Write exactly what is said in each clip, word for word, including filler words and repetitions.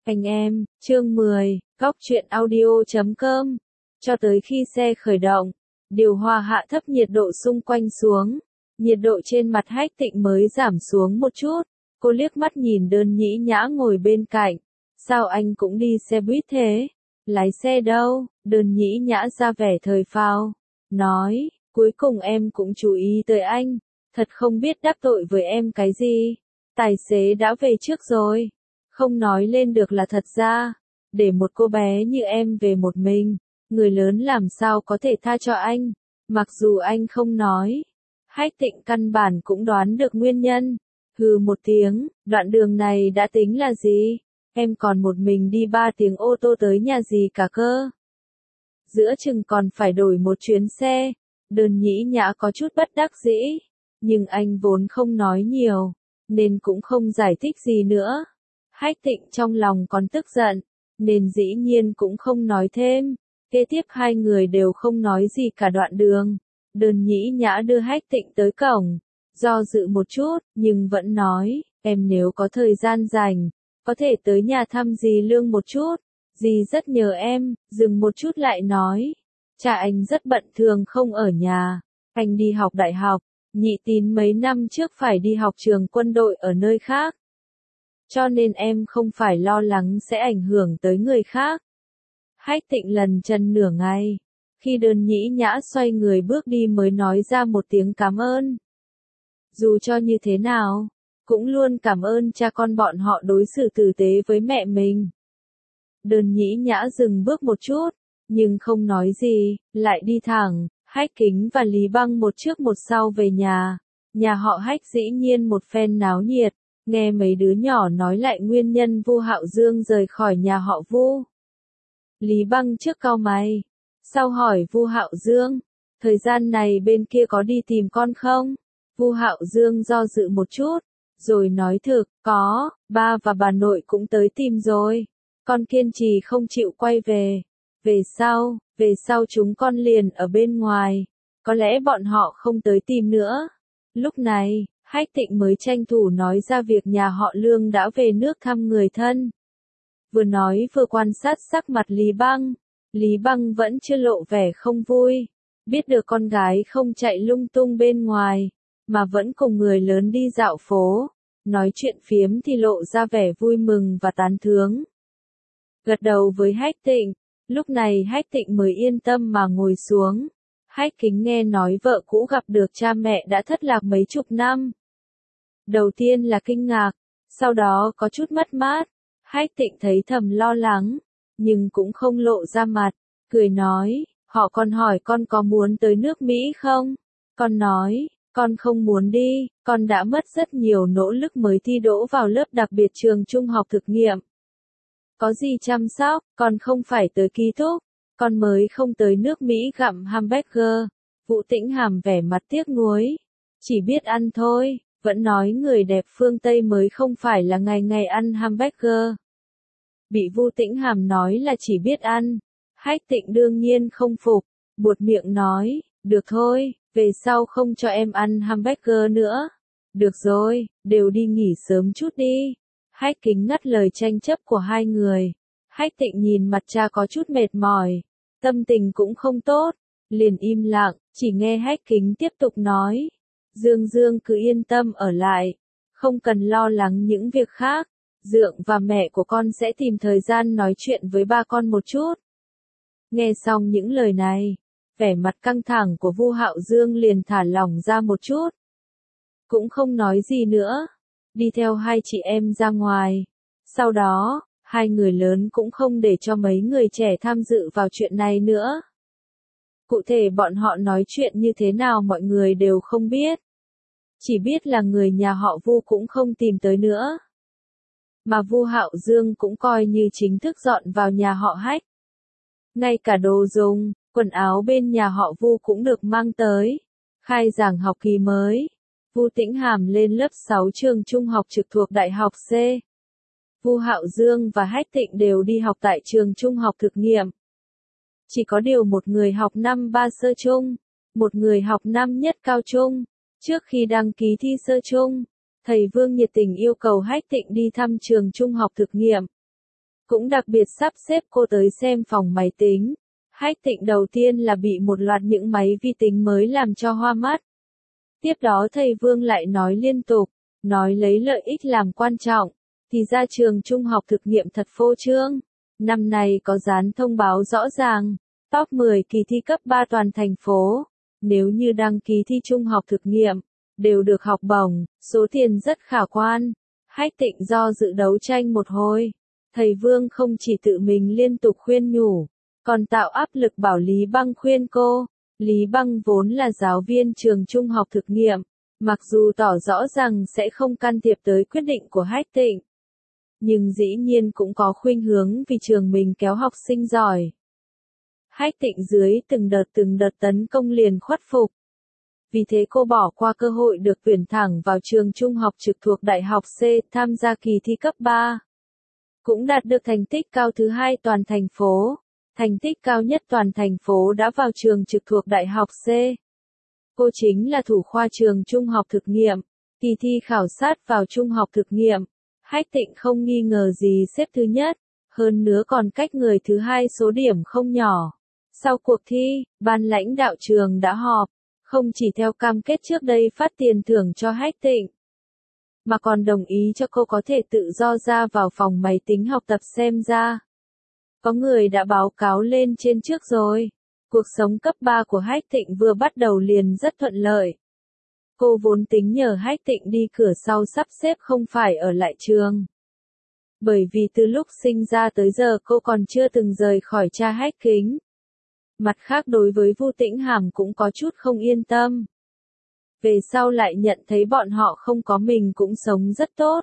Anh em, chương mười, góc truyện audio chấm com. Cho tới khi xe khởi động, điều hòa hạ thấp nhiệt độ xung quanh xuống. Nhiệt độ trên mặt Hách Tịnh mới giảm xuống một chút. Cô liếc mắt nhìn Đơn Nhĩ Nhã ngồi bên cạnh. Sao anh cũng đi xe buýt thế? Lái xe đâu? Đơn Nhĩ Nhã ra vẻ thời phào. Nói, cuối cùng em cũng chú ý tới anh. Thật không biết đắc tội với em cái gì. Tài xế đã về trước rồi. Không nói lên được là thật ra. Để một cô bé như em về một mình. Người lớn làm sao có thể tha cho anh. Mặc dù anh không nói. Hách Tịnh căn bản cũng đoán được nguyên nhân. Hừ một tiếng, đoạn đường này đã tính là gì? Em còn một mình đi ba tiếng ô tô tới nhà gì cả cơ? Giữa chừng còn phải đổi một chuyến xe. Đơn Nhĩ Nhã có chút bất đắc dĩ. Nhưng anh vốn không nói nhiều. Nên cũng không giải thích gì nữa. Hách Tịnh trong lòng còn tức giận. Nên dĩ nhiên cũng không nói thêm. Kế tiếp hai người đều không nói gì cả đoạn đường. Đơn Nhĩ Nhã đưa Hách Tịnh tới cổng. Do dự một chút, nhưng vẫn nói, em nếu có thời gian rảnh, có thể tới nhà thăm dì Lương một chút. Dì rất nhớ em, dừng một chút lại nói. Cha anh rất bận thường không ở nhà. Anh đi học đại học, nhị tín mấy năm trước phải đi học trường quân đội ở nơi khác. Cho nên em không phải lo lắng sẽ ảnh hưởng tới người khác. Hách Tịnh lần chân nửa ngày. Khi Đơn Nhĩ Nhã xoay người bước đi mới nói ra một tiếng cảm ơn. Dù cho như thế nào, cũng luôn cảm ơn cha con bọn họ đối xử tử tế với mẹ mình. Đơn Nhĩ Nhã dừng bước một chút, nhưng không nói gì, lại đi thẳng. Hách Kính và Lý Băng một trước một sau về nhà. Nhà họ Hách dĩ nhiên một phen náo nhiệt. Nghe mấy đứa nhỏ nói lại nguyên nhân Vu Hạo Dương rời khỏi nhà họ Vu. Lý Băng trước cau mày, sau hỏi Vu Hạo Dương, thời gian này bên kia có đi tìm con không? Vu Hạo Dương do dự một chút, rồi nói thực, có, ba và bà nội cũng tới tìm rồi. Con kiên trì không chịu quay về. Về sau, về sau chúng con liền ở bên ngoài. Có lẽ bọn họ không tới tìm nữa. Lúc này, Hách Tịnh mới tranh thủ nói ra việc nhà họ Lương đã về nước thăm người thân. Vừa nói vừa quan sát sắc mặt Lý Băng. Lý Băng vẫn chưa lộ vẻ không vui. Biết được con gái không chạy lung tung bên ngoài, mà vẫn cùng người lớn đi dạo phố. Nói chuyện phiếm thì lộ ra vẻ vui mừng và tán thướng. Gật đầu với Hách Tịnh. Lúc này Hách Tịnh mới yên tâm mà ngồi xuống. Hách Kính nghe nói vợ cũ gặp được cha mẹ đã thất lạc mấy chục năm. Đầu tiên là kinh ngạc, sau đó có chút mất mát. Hách Tịnh thấy thầm lo lắng, nhưng cũng không lộ ra mặt, cười nói, họ còn hỏi con có muốn tới nước Mỹ không? Con nói, con không muốn đi, con đã mất rất nhiều nỗ lực mới thi đỗ vào lớp đặc biệt trường trung học thực nghiệm. Có gì chăm sóc, con không phải tới ký túc, con mới không tới nước Mỹ gặm hamburger. Vũ Tĩnh Hàm vẻ mặt tiếc nuối, chỉ biết ăn thôi. Vẫn nói người đẹp phương Tây mới không phải là ngày ngày ăn hamburger. Bị Vu Tĩnh Hàm nói là chỉ biết ăn. Hách Tịnh đương nhiên không phục, buột miệng nói, được thôi, về sau không cho em ăn hamburger nữa. Được rồi, đều đi nghỉ sớm chút đi. Hách Kính ngắt lời tranh chấp của hai người. Hách Tịnh nhìn mặt cha có chút mệt mỏi, tâm tình cũng không tốt, liền im lặng, chỉ nghe Hách Kính tiếp tục nói. Dương Dương cứ yên tâm ở lại, không cần lo lắng những việc khác. Dượng và mẹ của con sẽ tìm thời gian nói chuyện với ba con một chút. Nghe xong những lời này, vẻ mặt căng thẳng của Vu Hạo Dương liền thả lỏng ra một chút. Cũng không nói gì nữa, đi theo hai chị em ra ngoài. Sau đó, hai người lớn cũng không để cho mấy người trẻ tham dự vào chuyện này nữa. Cụ thể bọn họ nói chuyện như thế nào mọi người đều không biết. Chỉ biết là người nhà họ Vu cũng không tìm tới nữa. Mà Vu Hạo Dương cũng coi như chính thức dọn vào nhà họ Hách. Ngay cả đồ dùng, quần áo bên nhà họ Vu cũng được mang tới. Khai giảng học kỳ mới. Vu Tĩnh Hàm lên lớp sáu trường trung học trực thuộc Đại học C. Vu Hạo Dương và Hách Tịnh đều đi học tại trường trung học thực nghiệm. Chỉ có điều một người học năm ba sơ trung, một người học năm nhất cao trung. Trước khi đăng ký thi sơ trung, thầy Vương nhiệt tình yêu cầu Hách Tịnh đi thăm trường trung học thực nghiệm. cũng đặc biệt sắp xếp cô tới xem phòng máy tính. Hách Tịnh đầu tiên là bị một loạt những máy vi tính mới làm cho hoa mắt. Tiếp đó thầy Vương lại nói liên tục, nói lấy lợi ích làm quan trọng, thì ra trường trung học thực nghiệm thật phô trương. Năm nay có dán thông báo rõ ràng, top mười kỳ thi cấp ba toàn thành phố, nếu như đăng ký thi trung học thực nghiệm, đều được học bổng, số tiền rất khả quan. Hách Tịnh do dự đấu tranh một hồi, thầy Vương không chỉ tự mình liên tục khuyên nhủ, còn tạo áp lực bảo Lý Băng khuyên cô. Lý Băng vốn là giáo viên trường trung học thực nghiệm, mặc dù tỏ rõ rằng sẽ không can thiệp tới quyết định của Hách Tịnh, nhưng dĩ nhiên cũng có khuynh hướng vì trường mình kéo học sinh giỏi. Hách Tịnh dưới từng đợt từng đợt tấn công liền khuất phục. Vì thế cô bỏ qua cơ hội được tuyển thẳng vào trường trung học trực thuộc Đại học C tham gia kỳ thi cấp ba. Cũng đạt được thành tích cao thứ hai toàn thành phố. Thành tích cao nhất toàn thành phố đã vào trường trực thuộc Đại học C. Cô chính là thủ khoa trường trung học thực nghiệm. Kỳ thi khảo sát vào trung học thực nghiệm. Hách Tịnh không nghi ngờ gì xếp thứ nhất, hơn nữa còn cách người thứ hai số điểm không nhỏ. Sau cuộc thi, ban lãnh đạo trường đã họp, không chỉ theo cam kết trước đây phát tiền thưởng cho Hách Tịnh, mà còn đồng ý cho cô có thể tự do ra vào phòng máy tính học tập xem ra. Có người đã báo cáo lên trên trước rồi. Cuộc sống cấp ba của Hách Tịnh vừa bắt đầu liền rất thuận lợi. Cô vốn tính nhờ Hách Tịnh đi cửa sau sắp xếp không phải ở lại trường. Bởi vì từ lúc sinh ra tới giờ cô còn chưa từng rời khỏi cha Hách Kính. Mặt khác đối với Vu Tĩnh Hàm cũng có chút không yên tâm. Về sau lại nhận thấy bọn họ không có mình cũng sống rất tốt.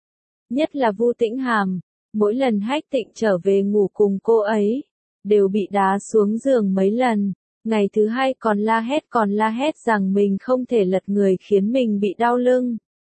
Nhất là Vu Tĩnh Hàm, mỗi lần Hách Tịnh trở về ngủ cùng cô ấy, đều bị đá xuống giường mấy lần. Ngày thứ hai còn la hét còn la hét rằng mình không thể lật người khiến mình bị đau lưng.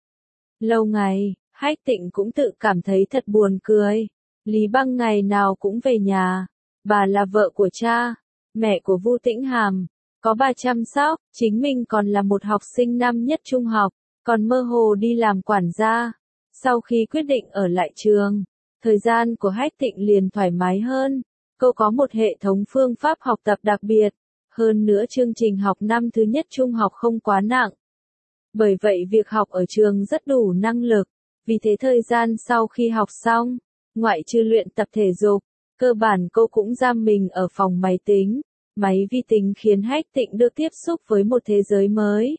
Lâu ngày, Hách Tịnh cũng tự cảm thấy thật buồn cười. Lý Băng ngày nào cũng về nhà. Bà là vợ của cha, mẹ của Vu Tĩnh Hàm, có bà chăm sóc, chính mình còn là một học sinh năm nhất trung học, còn mơ hồ đi làm quản gia. Sau khi quyết định ở lại trường, thời gian của Hách Tịnh liền thoải mái hơn. Cô có một hệ thống phương pháp học tập đặc biệt. Hơn nữa chương trình học năm thứ nhất trung học không quá nặng. Bởi vậy việc học ở trường rất đủ năng lực. Vì thế thời gian sau khi học xong, ngoại trừ luyện tập thể dục, cơ bản cô cũng giam mình ở phòng máy tính. Máy vi tính khiến Hách Tịnh được tiếp xúc với một thế giới mới.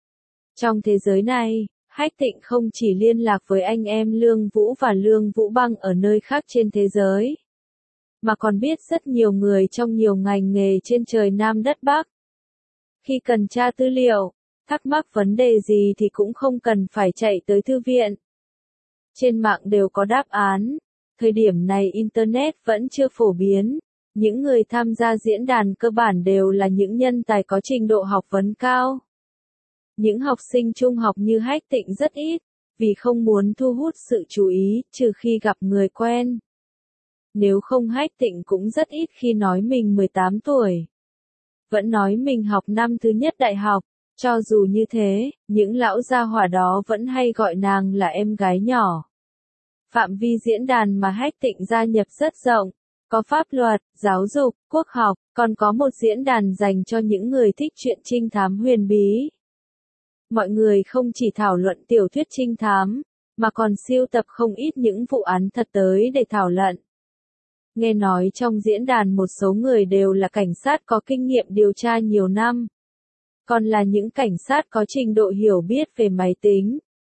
Trong thế giới này, Hách Tịnh không chỉ liên lạc với anh em Lương Vũ và Lương Vũ Băng ở nơi khác trên thế giới, mà còn biết rất nhiều người trong nhiều ngành nghề trên trời Nam đất Bắc. Khi cần tra tư liệu, thắc mắc vấn đề gì thì cũng không cần phải chạy tới thư viện. Trên mạng đều có đáp án. Thời điểm này Internet vẫn chưa phổ biến. Những người tham gia diễn đàn cơ bản đều là những nhân tài có trình độ học vấn cao. Những học sinh trung học như Hách Tịnh rất ít, vì không muốn thu hút sự chú ý, trừ khi gặp người quen. Nếu không Hách Tịnh cũng rất ít khi nói mình mười tám tuổi. Vẫn nói mình học năm thứ nhất đại học, cho dù như thế, những lão gia hỏa đó vẫn hay gọi nàng là em gái nhỏ. Phạm vi diễn đàn mà Hách Tịnh gia nhập rất rộng, có pháp luật, giáo dục, quốc học, còn có một diễn đàn dành cho những người thích truyện trinh thám huyền bí. Mọi người không chỉ thảo luận tiểu thuyết trinh thám, mà còn sưu tập không ít những vụ án thật tới để thảo luận. Nghe nói trong diễn đàn một số người đều là cảnh sát có kinh nghiệm điều tra nhiều năm. Còn là những cảnh sát có trình độ hiểu biết về máy tính.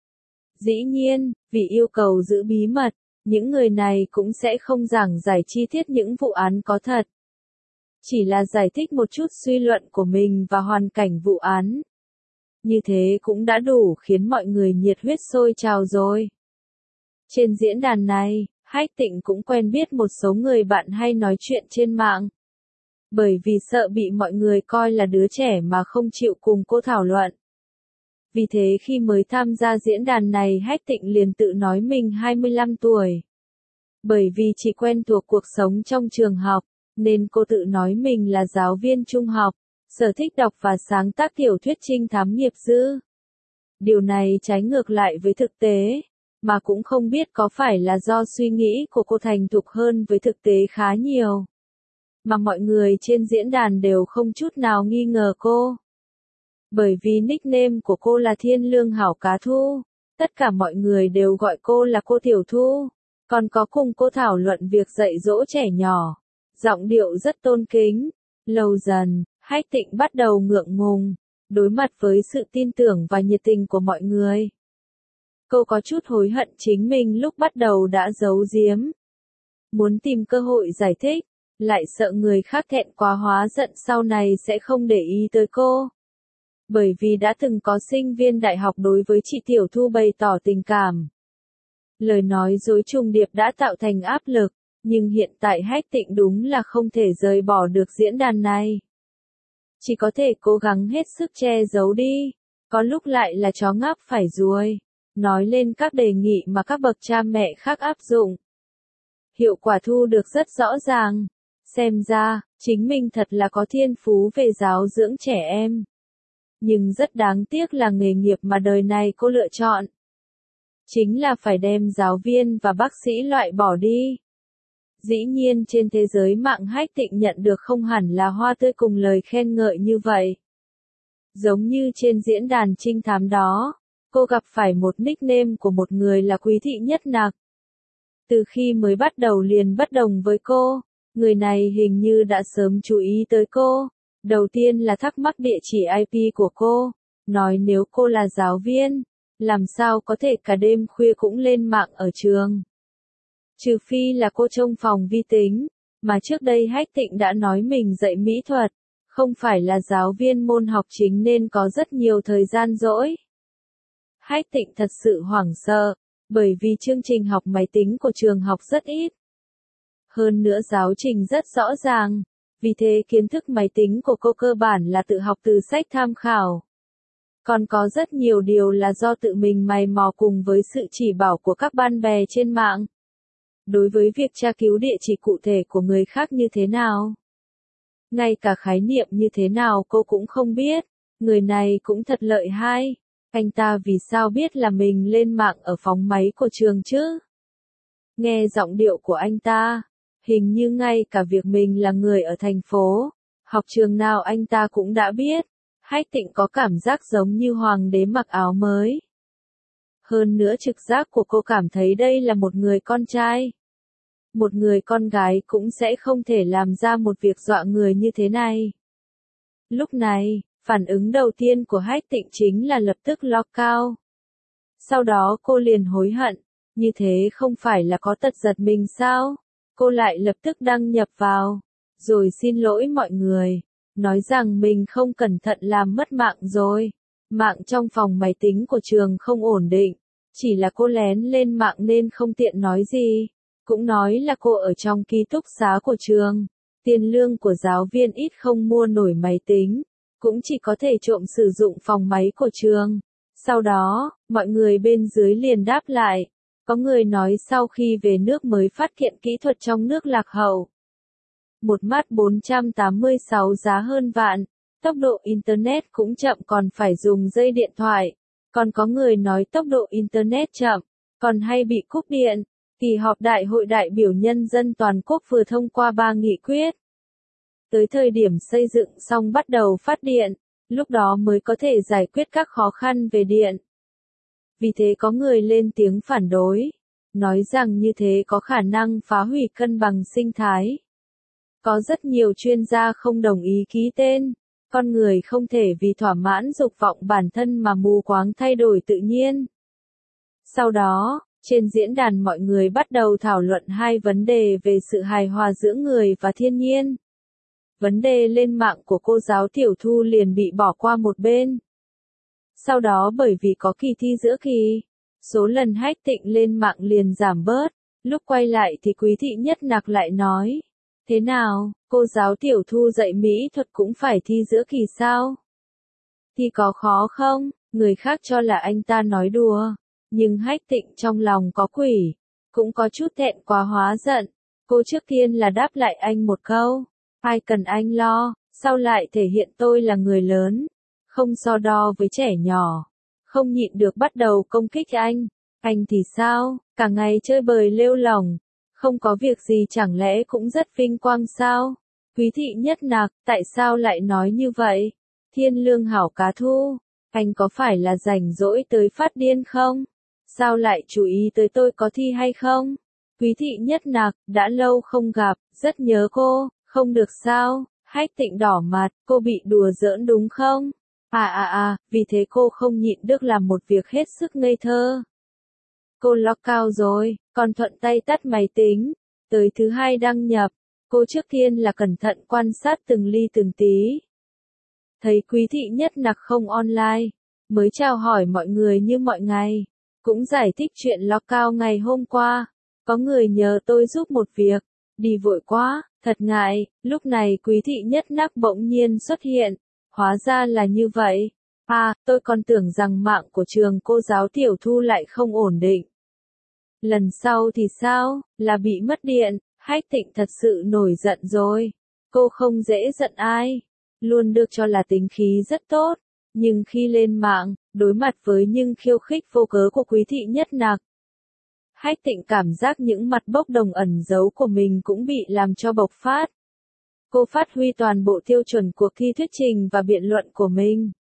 Dĩ nhiên, vì yêu cầu giữ bí mật, những người này cũng sẽ không giảng giải chi tiết những vụ án có thật. Chỉ là giải thích một chút suy luận của mình và hoàn cảnh vụ án. Như thế cũng đã đủ khiến mọi người nhiệt huyết sôi trào rồi. Trên diễn đàn này, Hách Tịnh cũng quen biết một số người bạn hay nói chuyện trên mạng. Bởi vì sợ bị mọi người coi là đứa trẻ mà không chịu cùng cô thảo luận. Vì thế khi mới tham gia diễn đàn này Hách Tịnh liền tự nói mình hai mươi lăm tuổi. Bởi vì chỉ quen thuộc cuộc sống trong trường học, nên cô tự nói mình là giáo viên trung học, sở thích đọc và sáng tác tiểu thuyết trinh thám nghiệp dư. Điều này trái ngược lại với thực tế. mà cũng không biết có phải là do suy nghĩ của cô thành thục hơn với thực tế khá nhiều. Mà mọi người trên diễn đàn đều không chút nào nghi ngờ cô. Bởi vì nickname của cô là Thiên Lương Hảo Cá Thu, tất cả mọi người đều gọi cô là cô Tiểu Thu, còn có cùng cô thảo luận việc dạy dỗ trẻ nhỏ. Giọng điệu rất tôn kính. Lâu dần, Hách Tịnh bắt đầu ngượng ngùng, đối mặt với sự tin tưởng và nhiệt tình của mọi người. Cô có chút hối hận chính mình lúc bắt đầu đã giấu giếm. Muốn tìm cơ hội giải thích, lại sợ người khác thẹn quá hóa giận sau này sẽ không để ý tới cô. Bởi vì đã từng có sinh viên đại học đối với chị Tiểu Thu bày tỏ tình cảm. Lời nói dối trùng điệp đã tạo thành áp lực, nhưng hiện tại Hách Tịnh đúng là không thể rời bỏ được diễn đàn này. Chỉ có thể cố gắng hết sức che giấu đi, có lúc lại là chó ngáp phải ruồi, nói lên các đề nghị mà các bậc cha mẹ khác áp dụng. Hiệu quả thu được rất rõ ràng, xem ra, chính mình thật là có thiên phú về giáo dưỡng trẻ em. Nhưng rất đáng tiếc là nghề nghiệp mà đời này cô lựa chọn. Chính là phải đem giáo viên và bác sĩ loại bỏ đi. Dĩ nhiên trên thế giới mạng Hách Tịnh nhận được không hẳn là hoa tươi cùng lời khen ngợi như vậy. Giống như trên diễn đàn trinh thám đó, cô gặp phải một nickname của một người là Quý Thị Nhất Nặc. Từ khi mới bắt đầu liền bất đồng với cô, người này hình như đã sớm chú ý tới cô. Đầu tiên là thắc mắc địa chỉ i pê của cô, nói nếu cô là giáo viên, làm sao có thể cả đêm khuya cũng lên mạng ở trường. Trừ phi là cô trông phòng vi tính, mà trước đây Hách Tịnh đã nói mình dạy mỹ thuật, không phải là giáo viên môn học chính nên có rất nhiều thời gian rỗi. Hách Tịnh thật sự hoảng sợ, bởi vì chương trình học máy tính của trường học rất ít. Hơn nữa giáo trình rất rõ ràng, vì thế kiến thức máy tính của cô cơ bản là tự học từ sách tham khảo. Còn có rất nhiều điều là do tự mình mày mò cùng với sự chỉ bảo của các bạn bè trên mạng. Đối với việc tra cứu địa chỉ cụ thể của người khác như thế nào, ngay cả khái niệm như thế nào cô cũng không biết. Người này cũng thật lợi hại. Anh ta vì sao biết là mình lên mạng ở phòng máy của trường chứ? Nghe giọng điệu của anh ta, hình như ngay cả việc mình là người ở thành phố, học trường nào anh ta cũng đã biết. Hách Tịnh có cảm giác giống như hoàng đế mặc áo mới. Hơn nữa trực giác của cô cảm thấy đây là một người con trai. Một người con gái cũng sẽ không thể làm ra một việc dọa người như thế này. Lúc này, phản ứng đầu tiên của Hách Tịnh chính là lập tức lock out. Sau đó cô liền hối hận, như thế không phải là có tật giật mình sao? Cô lại lập tức đăng nhập vào, rồi xin lỗi mọi người, nói rằng mình không cẩn thận làm mất mạng rồi. Mạng trong phòng máy tính của trường không ổn định, chỉ là cô lén lên mạng nên không tiện nói gì. Cũng nói là cô ở trong ký túc xá của trường, tiền lương của giáo viên ít không mua nổi máy tính, cũng chỉ có thể trộm sử dụng phòng máy của trường. Sau đó, mọi người bên dưới liền đáp lại. Có người nói sau khi về nước mới phát hiện kỹ thuật trong nước lạc hậu. Một mắt bốn trăm tám mươi sáu giá hơn vạn, tốc độ Internet cũng chậm còn phải dùng dây điện thoại. Còn có người nói tốc độ Internet chậm, còn hay bị cúp điện. Kỳ họp Đại hội đại biểu nhân dân toàn quốc vừa thông qua ba nghị quyết. Tới thời điểm xây dựng xong bắt đầu phát điện, lúc đó mới có thể giải quyết các khó khăn về điện. Vì thế có người lên tiếng phản đối, nói rằng như thế có khả năng phá hủy cân bằng sinh thái. Có rất nhiều chuyên gia không đồng ý ký tên, con người không thể vì thỏa mãn dục vọng bản thân mà mù quáng thay đổi tự nhiên. Sau đó, trên diễn đàn mọi người bắt đầu thảo luận hai vấn đề về sự hài hòa giữa người và thiên nhiên. Vấn đề lên mạng của cô giáo Tiểu Thu liền bị bỏ qua một bên. Sau đó bởi vì có kỳ thi giữa kỳ, số lần Hách Tịnh lên mạng liền giảm bớt. Lúc quay lại thì Quý Thị Nhất Nặc lại nói, thế nào, cô giáo Tiểu Thu dạy mỹ thuật cũng phải thi giữa kỳ sao? Thì có khó không? Người khác cho là anh ta nói đùa. Nhưng Hách Tịnh trong lòng có quỷ, cũng có chút thẹn quá hóa giận. Cô trước tiên là đáp lại anh một câu, ai cần anh lo, sau lại thể hiện tôi là người lớn, không so đo với trẻ nhỏ, không nhịn được bắt đầu công kích anh. Anh thì sao, cả ngày chơi bời lêu lỏng, không có việc gì chẳng lẽ cũng rất vinh quang sao? Quý thị nhất nạc, tại sao lại nói như vậy? Thiên lương hảo cá thu, anh có phải là rảnh rỗi tới phát điên không? Sao lại chú ý tới tôi có thi hay không? Quý thị nhất nạc, đã lâu không gặp, rất nhớ cô, không được sao? Hách Tịnh đỏ mặt, cô bị đùa giỡn đúng không? À à à, vì thế cô không nhịn được làm một việc hết sức ngây thơ. Cô lock out rồi, còn thuận tay tắt máy tính. Tới thứ hai đăng nhập, cô trước tiên là cẩn thận quan sát từng ly từng tí. Thấy Quý thị nhất nặc không online, mới chào hỏi mọi người như mọi ngày. Cũng giải thích chuyện lock out ngày hôm qua. Có người nhờ tôi giúp một việc, đi vội quá, thật ngại. Lúc này Quý thị nhất nặc bỗng nhiên xuất hiện. Hóa ra là như vậy. À, tôi còn tưởng rằng mạng của trường cô giáo Tiểu Thu lại không ổn định. Lần sau thì sao, là bị mất điện, Hách Tịnh thật sự nổi giận rồi. Cô không dễ giận ai, luôn được cho là tính khí rất tốt, nhưng khi lên mạng, đối mặt với những khiêu khích vô cớ của Quý thị nhất nặc, Hách Tịnh cảm giác những mặt bốc đồng ẩn giấu của mình cũng bị làm cho bộc phát. Cô phát huy toàn bộ tiêu chuẩn cuộc thi thuyết trình và biện luận của mình.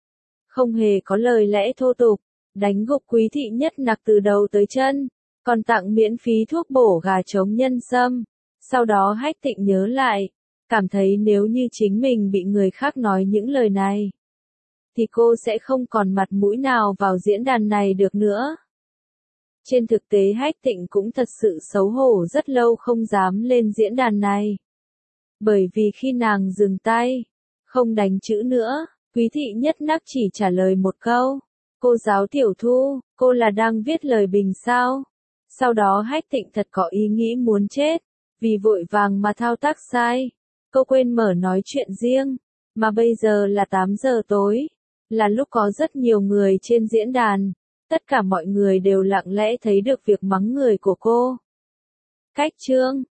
Không hề có lời lẽ thô tục, đánh gục Quý thị nhất nặc từ đầu tới chân, còn tặng miễn phí thuốc bổ gà chống nhân sâm. Sau đó Hách Tịnh nhớ lại, cảm thấy nếu như chính mình bị người khác nói những lời này, thì cô sẽ không còn mặt mũi nào vào diễn đàn này được nữa. Trên thực tế Hách Tịnh cũng thật sự xấu hổ rất lâu không dám lên diễn đàn này. Bởi vì khi nàng dừng tay, không đánh chữ nữa, Quý thị nhất nặc chỉ trả lời một câu. Cô giáo Tiểu Thu, cô là đang viết lời bình sao? Sau đó Hách Tịnh thật có ý nghĩ muốn chết, vì vội vàng mà thao tác sai. Cô quên mở nói chuyện riêng, mà bây giờ là tám giờ tối, là lúc có rất nhiều người trên diễn đàn. Tất cả mọi người đều lặng lẽ thấy được việc mắng người của cô. Cách chương